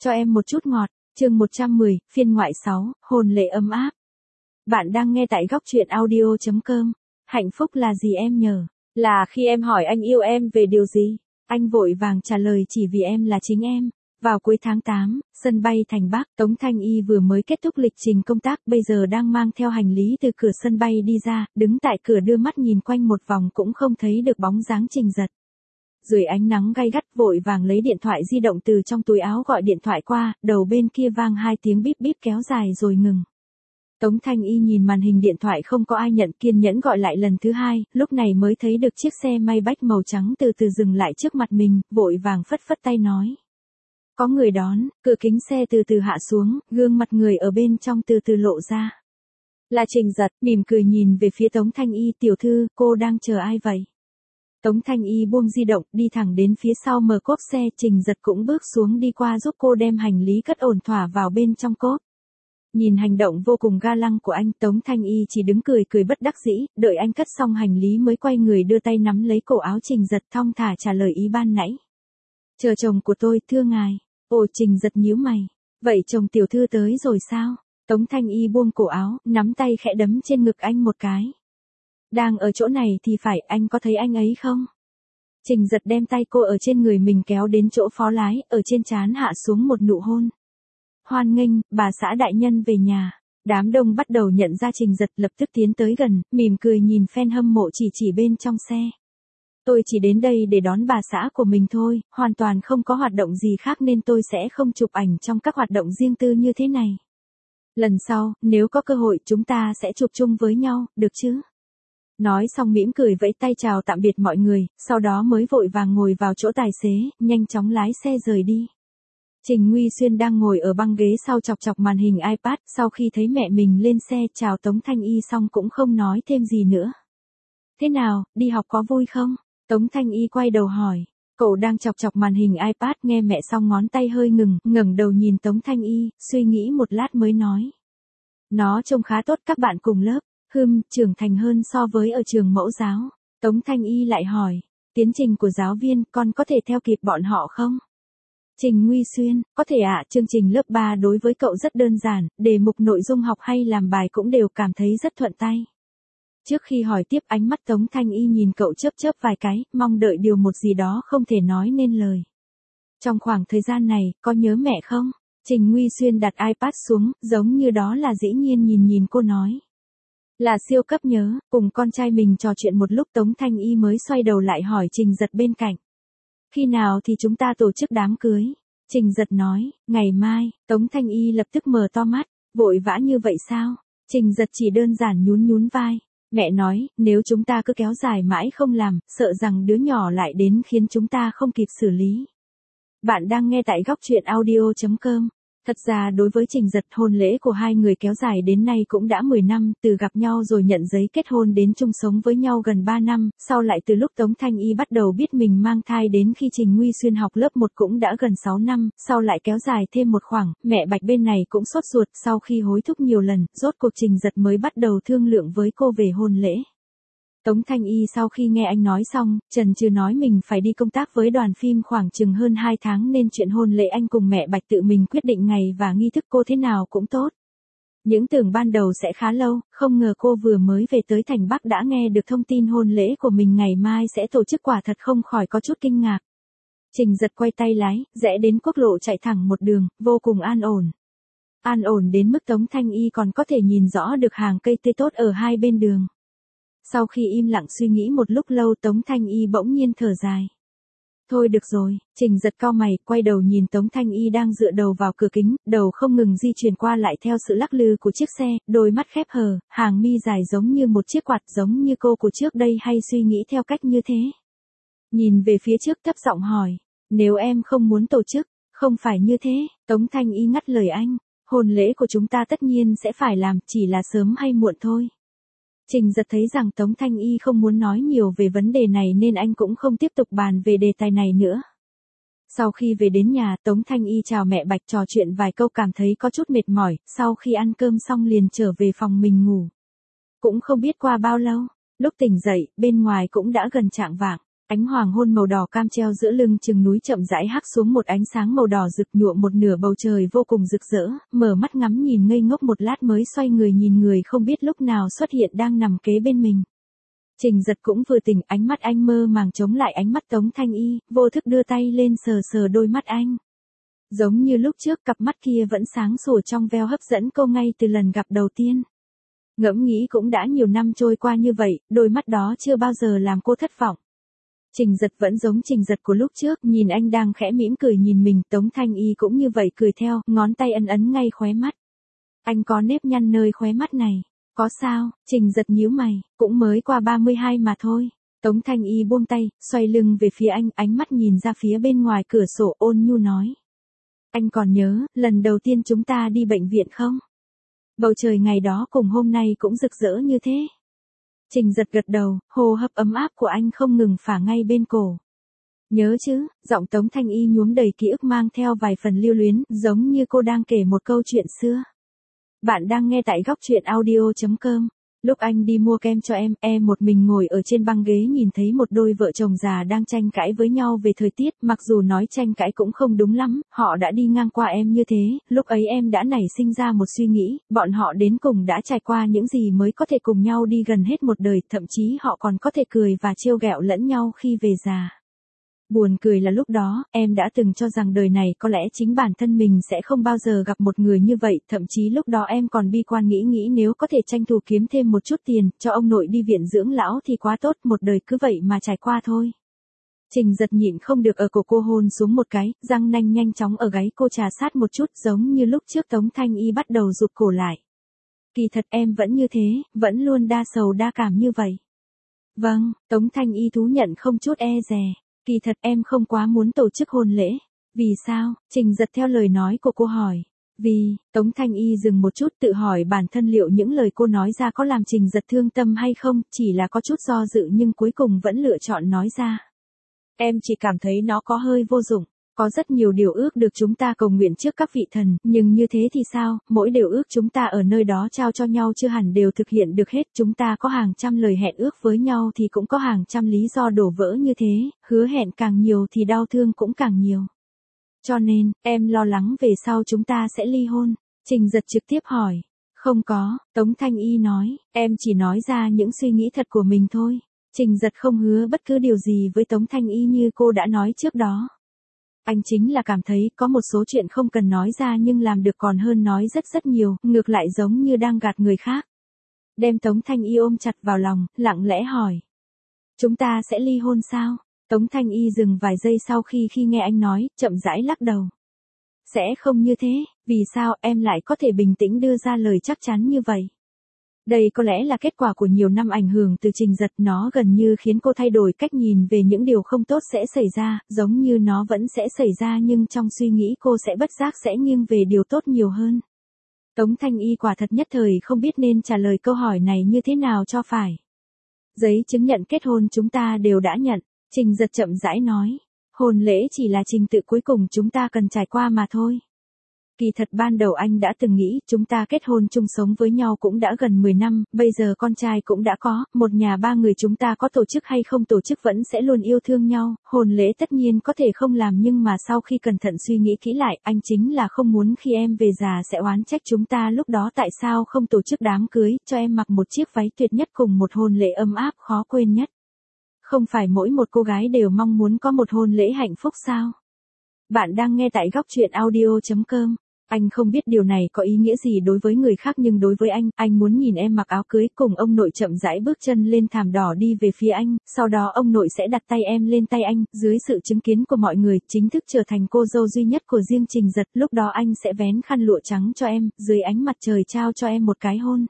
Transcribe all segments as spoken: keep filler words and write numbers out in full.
Cho em một chút ngọt, chương một trăm mười, phiên ngoại sáu, hôn lễ ấm áp. Bạn đang nghe tại góc truyện audio chấm com. Hạnh phúc là gì em nhờ? Là khi em hỏi anh yêu em về điều gì? Anh vội vàng trả lời chỉ vì em là chính em. Vào cuối tháng tám, sân bay Thành Bắc, Tống Thanh Y vừa mới kết thúc lịch trình công tác, bây giờ đang mang theo hành lý từ cửa sân bay đi ra, đứng tại cửa đưa mắt nhìn quanh một vòng cũng không thấy được bóng dáng Trình Giật. Dưới ánh nắng gay gắt vội vàng lấy điện thoại di động từ trong túi áo gọi điện thoại qua, đầu bên kia vang hai tiếng bíp bíp kéo dài rồi ngừng. Tống Thanh Y nhìn màn hình điện thoại không có ai nhận, kiên nhẫn gọi lại lần thứ hai, lúc này mới thấy được chiếc xe Maybach màu trắng từ từ dừng lại trước mặt mình, vội vàng phất phất tay nói. Có người đón, cửa kính xe từ từ hạ xuống, gương mặt người ở bên trong từ từ lộ ra. Là Trình Giật, mỉm cười nhìn về phía Tống Thanh Y, tiểu thư, cô đang chờ ai vậy? Tống Thanh Y buông di động, đi thẳng đến phía sau mở cốp xe, Trình Giật cũng bước xuống đi qua giúp cô đem hành lý cất ổn thỏa vào bên trong cốp. Nhìn hành động vô cùng ga lăng của anh, Tống Thanh Y chỉ đứng cười cười bất đắc dĩ, đợi anh cất xong hành lý mới quay người đưa tay nắm lấy cổ áo Trình Giật thong thả trả lời ý ban nãy. Chờ chồng của tôi, thưa ngài. Ồ, Trình Giật nhíu mày. Vậy chồng tiểu thư tới rồi sao? Tống Thanh Y buông cổ áo, nắm tay khẽ đấm trên ngực anh một cái. Đang ở chỗ này thì phải, anh có thấy anh ấy không? Trình Giật đem tay cô ở trên người mình kéo đến chỗ phó lái, ở trên trán hạ xuống một nụ hôn. Hoan nghênh, bà xã đại nhân về nhà. Đám đông bắt đầu nhận ra Trình Giật, lập tức tiến tới gần, mỉm cười nhìn fan hâm mộ chỉ chỉ bên trong xe. Tôi chỉ đến đây để đón bà xã của mình thôi, hoàn toàn không có hoạt động gì khác nên tôi sẽ không chụp ảnh trong các hoạt động riêng tư như thế này. Lần sau, nếu có cơ hội chúng ta sẽ chụp chung với nhau, được chứ? Nói xong mỉm cười vẫy tay chào tạm biệt mọi người, sau đó mới vội vàng ngồi vào chỗ tài xế, nhanh chóng lái xe rời đi. Trình Nguy Xuyên đang ngồi ở băng ghế sau chọc chọc màn hình iPad, sau khi thấy mẹ mình lên xe chào Tống Thanh Y xong cũng không nói thêm gì nữa. Thế nào, đi học có vui không? Tống Thanh Y quay đầu hỏi. Cậu đang chọc chọc màn hình iPad nghe mẹ xong ngón tay hơi ngừng, ngẩng đầu nhìn Tống Thanh Y, suy nghĩ một lát mới nói. Nó trông khá tốt, các bạn cùng lớp. Hừm, trưởng thành hơn so với ở trường mẫu giáo. Tống Thanh Y lại hỏi. Tiến trình của giáo viên, con có thể theo kịp bọn họ không? Trình Nguy Xuyên, có thể ạ, à, chương trình lớp ba đối với cậu rất đơn giản, đề mục nội dung học hay làm bài cũng đều cảm thấy rất thuận tay. Trước khi hỏi tiếp, ánh mắt Tống Thanh Y nhìn cậu chớp chớp vài cái, mong đợi điều một gì đó không thể nói nên lời. Trong khoảng thời gian này, có nhớ mẹ không? Trình Nguy Xuyên đặt iPad xuống, giống như đó là dĩ nhiên nhìn nhìn cô nói. Là siêu cấp nhớ, cùng con trai mình trò chuyện một lúc Tống Thanh Y mới xoay đầu lại hỏi Trình Giật bên cạnh. Khi nào thì chúng ta tổ chức đám cưới? Trình Giật nói, ngày mai. Tống Thanh Y lập tức mở to mắt, vội vã như vậy sao? Trình Giật chỉ đơn giản nhún nhún vai. Mẹ nói, nếu chúng ta cứ kéo dài mãi không làm, sợ rằng đứa nhỏ lại đến khiến chúng ta không kịp xử lý. Bạn đang nghe tại góc truyện audio chấm com. Thật ra đối với Trình Giật, hôn lễ của hai người kéo dài đến nay cũng đã mười năm, từ gặp nhau rồi nhận giấy kết hôn đến chung sống với nhau gần ba năm, sau lại từ lúc Tống Thanh Y bắt đầu biết mình mang thai đến khi Trình Nguy Xuyên học lớp một cũng đã gần sáu năm, sau lại kéo dài thêm một khoảng, mẹ Bạch bên này cũng sốt ruột, sau khi hối thúc nhiều lần, rốt cuộc Trình Giật mới bắt đầu thương lượng với cô về hôn lễ. Tống Thanh Y sau khi nghe anh nói xong, chần chừ nói mình phải đi công tác với đoàn phim khoảng chừng hơn hai tháng nên chuyện hôn lễ anh cùng mẹ Bạch tự mình quyết định ngày và nghi thức cô thế nào cũng tốt. Những tưởng ban đầu sẽ khá lâu, không ngờ cô vừa mới về tới Thành Bắc đã nghe được thông tin hôn lễ của mình ngày mai sẽ tổ chức, quả thật không khỏi có chút kinh ngạc. Trình Giật quay tay lái, rẽ đến quốc lộ chạy thẳng một đường, vô cùng an ổn. An ổn đến mức Tống Thanh Y còn có thể nhìn rõ được hàng cây tươi tốt ở hai bên đường. Sau khi im lặng suy nghĩ một lúc lâu Tống Thanh Y bỗng nhiên thở dài. Thôi được rồi, Trình Giật cau mày, quay đầu nhìn Tống Thanh Y đang dựa đầu vào cửa kính, đầu không ngừng di chuyển qua lại theo sự lắc lư của chiếc xe, đôi mắt khép hờ, hàng mi dài giống như một chiếc quạt giống như cô của trước đây hay suy nghĩ theo cách như thế. Nhìn về phía trước thấp giọng hỏi, nếu em không muốn tổ chức, không phải như thế, Tống Thanh Y ngắt lời anh, hôn lễ của chúng ta tất nhiên sẽ phải làm, chỉ là sớm hay muộn thôi. Trình Giật thấy rằng Tống Thanh Y không muốn nói nhiều về vấn đề này nên anh cũng không tiếp tục bàn về đề tài này nữa. Sau khi về đến nhà, Tống Thanh Y chào mẹ Bạch trò chuyện vài câu cảm thấy có chút mệt mỏi, sau khi ăn cơm xong liền trở về phòng mình ngủ. Cũng không biết qua bao lâu, lúc tỉnh dậy, bên ngoài cũng đã gần chạng vạng. Ánh hoàng hôn màu đỏ cam treo giữa lưng chừng núi chậm rãi hắt xuống một ánh sáng màu đỏ rực nhuộm một nửa bầu trời vô cùng rực rỡ, mở mắt ngắm nhìn ngây ngốc một lát mới xoay người nhìn người không biết lúc nào xuất hiện đang nằm kế bên mình. Trình Giật cũng vừa tỉnh, ánh mắt anh mơ màng chống lại ánh mắt Tống Thanh Y, vô thức đưa tay lên sờ sờ đôi mắt anh. Giống như lúc trước cặp mắt kia vẫn sáng sủa trong veo hấp dẫn cô ngay từ lần gặp đầu tiên. Ngẫm nghĩ cũng đã nhiều năm trôi qua như vậy, đôi mắt đó chưa bao giờ làm cô thất vọng. Trình Giật vẫn giống Trình Giật của lúc trước, nhìn anh đang khẽ mỉm cười nhìn mình, Tống Thanh Y cũng như vậy cười theo, ngón tay ấn ấn ngay khóe mắt. Anh có nếp nhăn nơi khóe mắt này. Có sao? Trình Giật nhíu mày, cũng mới qua ba mươi hai mà thôi. Tống Thanh Y buông tay, xoay lưng về phía anh, ánh mắt nhìn ra phía bên ngoài cửa sổ ôn nhu nói. Anh còn nhớ, lần đầu tiên chúng ta đi bệnh viện không? Bầu trời ngày đó cùng hôm nay cũng rực rỡ như thế. Trình Giật gật đầu, hô hấp ấm áp của anh không ngừng phả ngay bên cổ. Nhớ chứ, giọng Tống Thanh Y nhuốm đầy ký ức mang theo vài phần lưu luyến, giống như cô đang kể một câu chuyện xưa. Bạn đang nghe tại góc truyện audio chấm com. Lúc anh đi mua kem cho em, em một mình ngồi ở trên băng ghế nhìn thấy một đôi vợ chồng già đang tranh cãi với nhau về thời tiết, mặc dù nói tranh cãi cũng không đúng lắm, họ đã đi ngang qua em như thế, lúc ấy em đã nảy sinh ra một suy nghĩ, bọn họ đến cùng đã trải qua những gì mới có thể cùng nhau đi gần hết một đời, thậm chí họ còn có thể cười và trêu ghẹo lẫn nhau khi về già. Buồn cười là lúc đó, em đã từng cho rằng đời này có lẽ chính bản thân mình sẽ không bao giờ gặp một người như vậy, thậm chí lúc đó em còn bi quan nghĩ nghĩ nếu có thể tranh thủ kiếm thêm một chút tiền, cho ông nội đi viện dưỡng lão thì quá tốt, một đời cứ vậy mà trải qua thôi. Trình Giật nhịn không được ở cổ cô hôn xuống một cái, răng nanh nhanh chóng ở gáy cô trà sát một chút giống như lúc trước Tống Thanh Y bắt đầu rụt cổ lại. Kỳ thật em vẫn như thế, vẫn luôn đa sầu đa cảm như vậy. Vâng, Tống Thanh Y thú nhận không chút e dè. Kỳ thật em không quá muốn tổ chức hôn lễ. Vì sao? Trình Giật theo lời nói của cô hỏi. Vì, Tống Thanh Y dừng một chút tự hỏi bản thân liệu những lời cô nói ra có làm Trình Giật thương tâm hay không, chỉ là có chút do dự nhưng cuối cùng vẫn lựa chọn nói ra. Em chỉ cảm thấy nó có hơi vô dụng. Có rất nhiều điều ước được chúng ta cầu nguyện trước các vị thần, nhưng như thế thì sao, mỗi điều ước chúng ta ở nơi đó trao cho nhau chưa hẳn đều thực hiện được hết, chúng ta có hàng trăm lời hẹn ước với nhau thì cũng có hàng trăm lý do đổ vỡ như thế, hứa hẹn càng nhiều thì đau thương cũng càng nhiều. Cho nên, em lo lắng về sau chúng ta sẽ ly hôn. Trình Giật trực tiếp hỏi. Không có, Tống Thanh Y nói, em chỉ nói ra những suy nghĩ thật của mình thôi. Trình Giật không hứa bất cứ điều gì với Tống Thanh Y như cô đã nói trước đó. Anh chính là cảm thấy có một số chuyện không cần nói ra nhưng làm được còn hơn nói rất rất nhiều, ngược lại giống như đang gạt người khác. Đem Tống Thanh Y ôm chặt vào lòng, lặng lẽ hỏi. Chúng ta sẽ ly hôn sao? Tống Thanh Y dừng vài giây sau khi khi nghe anh nói, chậm rãi lắc đầu. Sẽ không như thế, vì sao em lại có thể bình tĩnh đưa ra lời chắc chắn như vậy? Đây có lẽ là kết quả của nhiều năm ảnh hưởng từ Trình Giật, nó gần như khiến cô thay đổi cách nhìn về những điều không tốt sẽ xảy ra, giống như nó vẫn sẽ xảy ra nhưng trong suy nghĩ cô sẽ bất giác sẽ nghiêng về điều tốt nhiều hơn. Tống Thanh Y quả thật nhất thời không biết nên trả lời câu hỏi này như thế nào cho phải. Giấy chứng nhận kết hôn chúng ta đều đã nhận, Trình Giật chậm rãi nói. Hôn lễ chỉ là trình tự cuối cùng chúng ta cần trải qua mà thôi. Kỳ thật ban đầu anh đã từng nghĩ chúng ta kết hôn chung sống với nhau cũng đã gần mười năm, bây giờ con trai cũng đã có, một nhà ba người chúng ta có tổ chức hay không tổ chức vẫn sẽ luôn yêu thương nhau, hôn lễ tất nhiên có thể không làm nhưng mà sau khi cẩn thận suy nghĩ kỹ lại, anh chính là không muốn khi em về già sẽ oán trách chúng ta lúc đó tại sao không tổ chức đám cưới, cho em mặc một chiếc váy tuyệt nhất cùng một hôn lễ ấm áp khó quên nhất. Không phải mỗi một cô gái đều mong muốn có một hôn lễ hạnh phúc sao? Bạn đang nghe tại góc truyện audio chấm com. Anh không biết điều này có ý nghĩa gì đối với người khác nhưng đối với anh, anh muốn nhìn em mặc áo cưới cùng ông nội chậm rãi bước chân lên thảm đỏ đi về phía anh, sau đó ông nội sẽ đặt tay em lên tay anh, dưới sự chứng kiến của mọi người, chính thức trở thành cô dâu duy nhất của riêng Trình Giật, lúc đó anh sẽ vén khăn lụa trắng cho em, dưới ánh mặt trời trao cho em một cái hôn.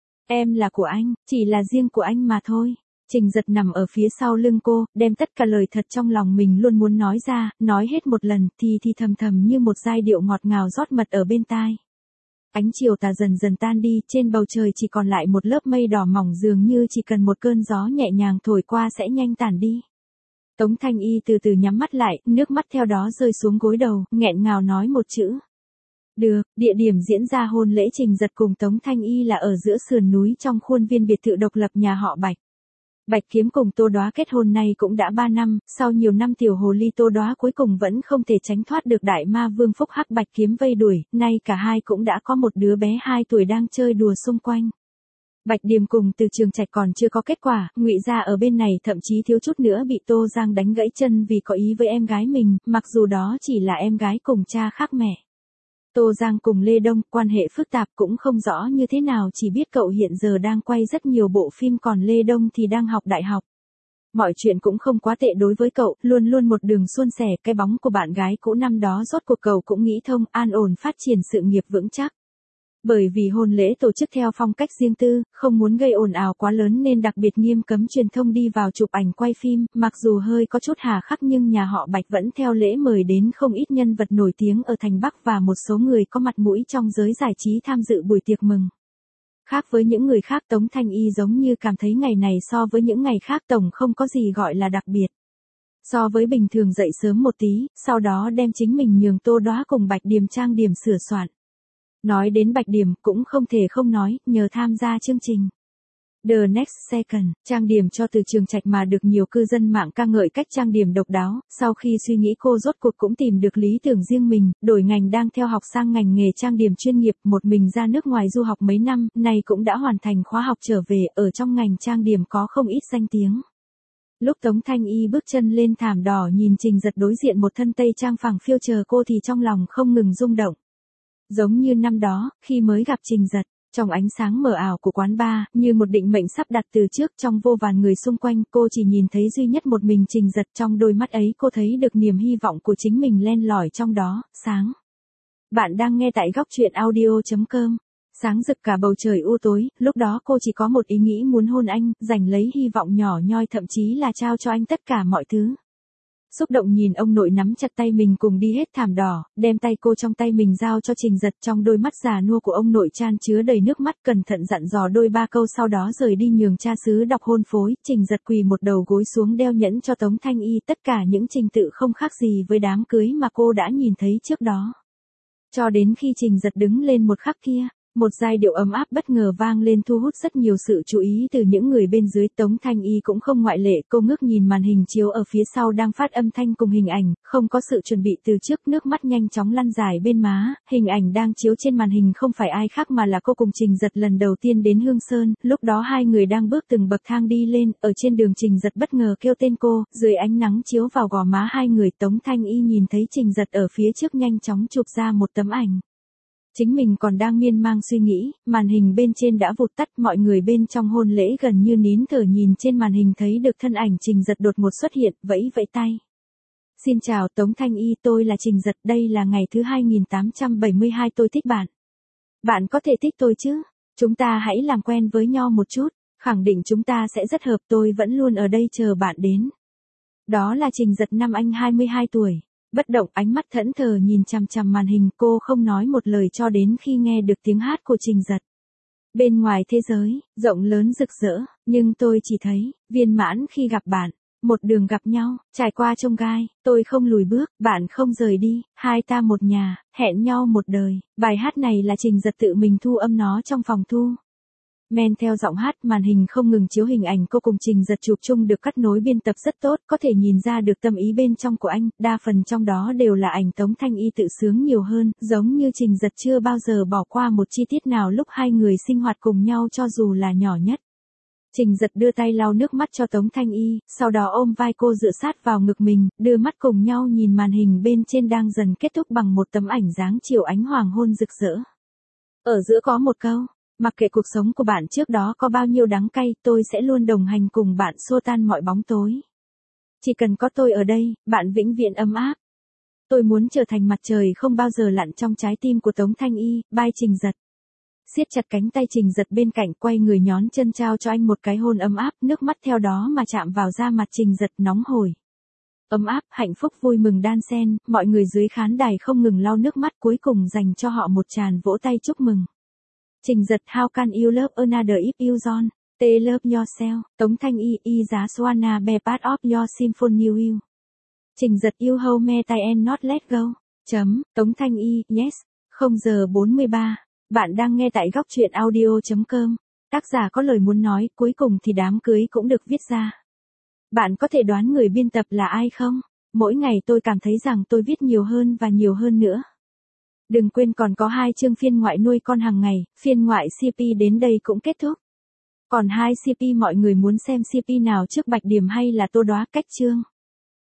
Em là của anh, chỉ là riêng của anh mà thôi. Trình Giật nằm ở phía sau lưng cô, đem tất cả lời thật trong lòng mình luôn muốn nói ra, nói hết một lần thì thì thầm thầm như một giai điệu ngọt ngào rót mật ở bên tai. Ánh chiều tà dần dần tan đi, trên bầu trời chỉ còn lại một lớp mây đỏ mỏng dường như chỉ cần một cơn gió nhẹ nhàng thổi qua sẽ nhanh tản đi. Tống Thanh Y từ từ nhắm mắt lại, nước mắt theo đó rơi xuống gối đầu, nghẹn ngào nói một chữ. Được, địa điểm diễn ra hôn lễ Trình Giật cùng Tống Thanh Y là ở giữa sườn núi trong khuôn viên biệt thự độc lập nhà họ Bạch. Bạch Kiếm cùng Tô Đóa kết hôn nay cũng đã ba năm, sau nhiều năm tiểu hồ ly Tô Đóa cuối cùng vẫn không thể tránh thoát được đại ma vương Phúc Hắc Bạch Kiếm vây đuổi, nay cả hai cũng đã có một đứa bé hai tuổi đang chơi đùa xung quanh. Bạch Điềm cùng Từ Trường Trạch còn chưa có kết quả, Ngụy gia ở bên này thậm chí thiếu chút nữa bị Tô Giang đánh gãy chân vì có ý với em gái mình, mặc dù đó chỉ là em gái cùng cha khác mẹ. Tô Giang cùng Lê Đông, quan hệ phức tạp cũng không rõ như thế nào, chỉ biết cậu hiện giờ đang quay rất nhiều bộ phim còn Lê Đông thì đang học đại học. Mọi chuyện cũng không quá tệ đối với cậu, luôn luôn một đường suôn sẻ, cái bóng của bạn gái cũ năm đó rốt cuộc cậu cũng nghĩ thông, an ổn phát triển sự nghiệp vững chắc. Bởi vì hôn lễ tổ chức theo phong cách riêng tư, không muốn gây ồn ào quá lớn nên đặc biệt nghiêm cấm truyền thông đi vào chụp ảnh quay phim, mặc dù hơi có chút hà khắc nhưng nhà họ Bạch vẫn theo lễ mời đến không ít nhân vật nổi tiếng ở thành Bắc và một số người có mặt mũi trong giới giải trí tham dự buổi tiệc mừng. Khác với những người khác, Tống Thanh Y giống như cảm thấy ngày này so với những ngày khác tổng không có gì gọi là đặc biệt. So với bình thường dậy sớm một tí, sau đó đem chính mình nhường Tô Đóa cùng Bạch Điềm trang điểm sửa soạn. Nói đến Bạch Điềm cũng không thể không nói, nhờ tham gia chương trình The Next Second, trang điểm cho Từ Trường Trạch mà được nhiều cư dân mạng ca ngợi cách trang điểm độc đáo, sau khi suy nghĩ cô rốt cuộc cũng tìm được lý tưởng riêng mình, đổi ngành đang theo học sang ngành nghề trang điểm chuyên nghiệp, một mình ra nước ngoài du học mấy năm, nay cũng đã hoàn thành khóa học trở về, ở trong ngành trang điểm có không ít danh tiếng. Lúc Tống Thanh Y bước chân lên thảm đỏ nhìn Trình Giật đối diện một thân tây trang phẳng phiu chờ cô thì trong lòng không ngừng rung động. Giống như năm đó, khi mới gặp Trình Giật, trong ánh sáng mờ ảo của quán bar, như một định mệnh sắp đặt từ trước trong vô vàn người xung quanh, cô chỉ nhìn thấy duy nhất một mình Trình Giật, trong đôi mắt ấy cô thấy được niềm hy vọng của chính mình len lỏi trong đó, sáng. Bạn đang nghe tại góc truyện audio chấm com. Sáng rực cả bầu trời u tối, lúc đó cô chỉ có một ý nghĩ muốn hôn anh, giành lấy hy vọng nhỏ nhoi, thậm chí là trao cho anh tất cả mọi thứ. Xúc động nhìn ông nội nắm chặt tay mình cùng đi hết thảm đỏ, đem tay cô trong tay mình giao cho Trình Giật, trong đôi mắt già nua của ông nội chan chứa đầy nước mắt, cẩn thận dặn dò đôi ba câu sau đó rời đi nhường cha xứ đọc hôn phối. Trình Giật quỳ một đầu gối xuống đeo nhẫn cho Tống Thanh Y, tất cả những trình tự không khác gì với đám cưới mà cô đã nhìn thấy trước đó. Cho đến khi Trình Giật đứng lên một khắc kia, một giai điệu ấm áp bất ngờ vang lên thu hút rất nhiều sự chú ý từ những người bên dưới. Tống Thanh Y cũng không ngoại lệ, cô ngước nhìn màn hình chiếu ở phía sau đang phát âm thanh cùng hình ảnh, không có sự chuẩn bị từ trước, nước mắt nhanh chóng lăn dài bên má. Hình ảnh đang chiếu trên màn hình không phải ai khác mà là cô cùng Trình Giật lần đầu tiên đến Hương Sơn, lúc đó hai người đang bước từng bậc thang đi lên, ở trên đường Trình Giật bất ngờ kêu tên cô, dưới ánh nắng chiếu vào gò má hai người, Tống Thanh Y nhìn thấy Trình Giật ở phía trước nhanh chóng chụp ra một tấm ảnh. Chính mình còn đang miên man suy nghĩ, màn hình bên trên đã vụt tắt, mọi người bên trong hôn lễ gần như nín thở nhìn trên màn hình thấy được thân ảnh Trình Giật đột ngột xuất hiện, vẫy vẫy tay. Xin chào Tống Thanh Y, tôi là Trình Giật, đây là ngày thứ hai nghìn tám trăm bảy mươi hai, tôi thích bạn. Bạn có thể thích tôi chứ? Chúng ta hãy làm quen với nhau một chút, khẳng định chúng ta sẽ rất hợp, tôi vẫn luôn ở đây chờ bạn đến. Đó là Trình Giật năm anh hai mươi hai tuổi. Bất động, ánh mắt thẫn thờ nhìn chằm chằm màn hình, cô không nói một lời cho đến khi nghe được tiếng hát của Trình Giật. Bên ngoài thế giới, rộng lớn rực rỡ, nhưng tôi chỉ thấy, viên mãn khi gặp bạn, một đường gặp nhau, trải qua chông gai, tôi không lùi bước, bạn không rời đi, hai ta một nhà, hẹn nhau một đời. Bài hát này là Trình Giật tự mình thu âm nó trong phòng thu. Men theo giọng hát, màn hình không ngừng chiếu hình ảnh cô cùng Trình Giật chụp chung được cắt nối biên tập rất tốt, có thể nhìn ra được tâm ý bên trong của anh, đa phần trong đó đều là ảnh Tống Thanh Y tự sướng nhiều hơn, giống như Trình Giật chưa bao giờ bỏ qua một chi tiết nào lúc hai người sinh hoạt cùng nhau cho dù là nhỏ nhất. Trình Giật đưa tay lau nước mắt cho Tống Thanh Y, sau đó ôm vai cô dựa sát vào ngực mình, đưa mắt cùng nhau nhìn màn hình bên trên đang dần kết thúc bằng một tấm ảnh dáng chiều ánh hoàng hôn rực rỡ. Ở giữa có một câu, mặc kệ cuộc sống của bạn trước đó có bao nhiêu đắng cay, tôi sẽ luôn đồng hành cùng bạn xua tan mọi bóng tối. Chỉ cần có tôi ở đây, bạn vĩnh viễn ấm áp. Tôi muốn trở thành mặt trời không bao giờ lặn trong trái tim của Tống Thanh Y, bye Trình Giật. Siết chặt cánh tay Trình Giật bên cạnh, quay người nhón chân trao cho anh một cái hôn ấm áp, nước mắt theo đó mà chạm vào da mặt Trình Giật nóng hổi. Ấm áp, hạnh phúc, vui mừng đan xen, mọi người dưới khán đài không ngừng lau nước mắt, cuối cùng dành cho họ một tràng vỗ tay chúc mừng. Trình Giật, how can you love another if you don't? They love yourself. Tống Thanh Y, I just wanna be part of your symphony you. Trình Giật, you hold me tight and not let go. Chấm, Tống Thanh Y, yes. không giờ bốn mươi ba. Bạn đang nghe tại góc truyện audio chấm com. Tác giả có lời muốn nói, cuối cùng thì đám cưới cũng được viết ra. Bạn có thể đoán người biên tập là ai không? Mỗi ngày tôi cảm thấy rằng tôi viết nhiều hơn và nhiều hơn nữa. Đừng quên còn có hai chương phiên ngoại nuôi con hàng ngày, phiên ngoại xê pê đến đây cũng kết thúc. Còn hai xê pê mọi người muốn xem xê pê nào trước Bạch Điểm hay là Tô Đoá cách chương?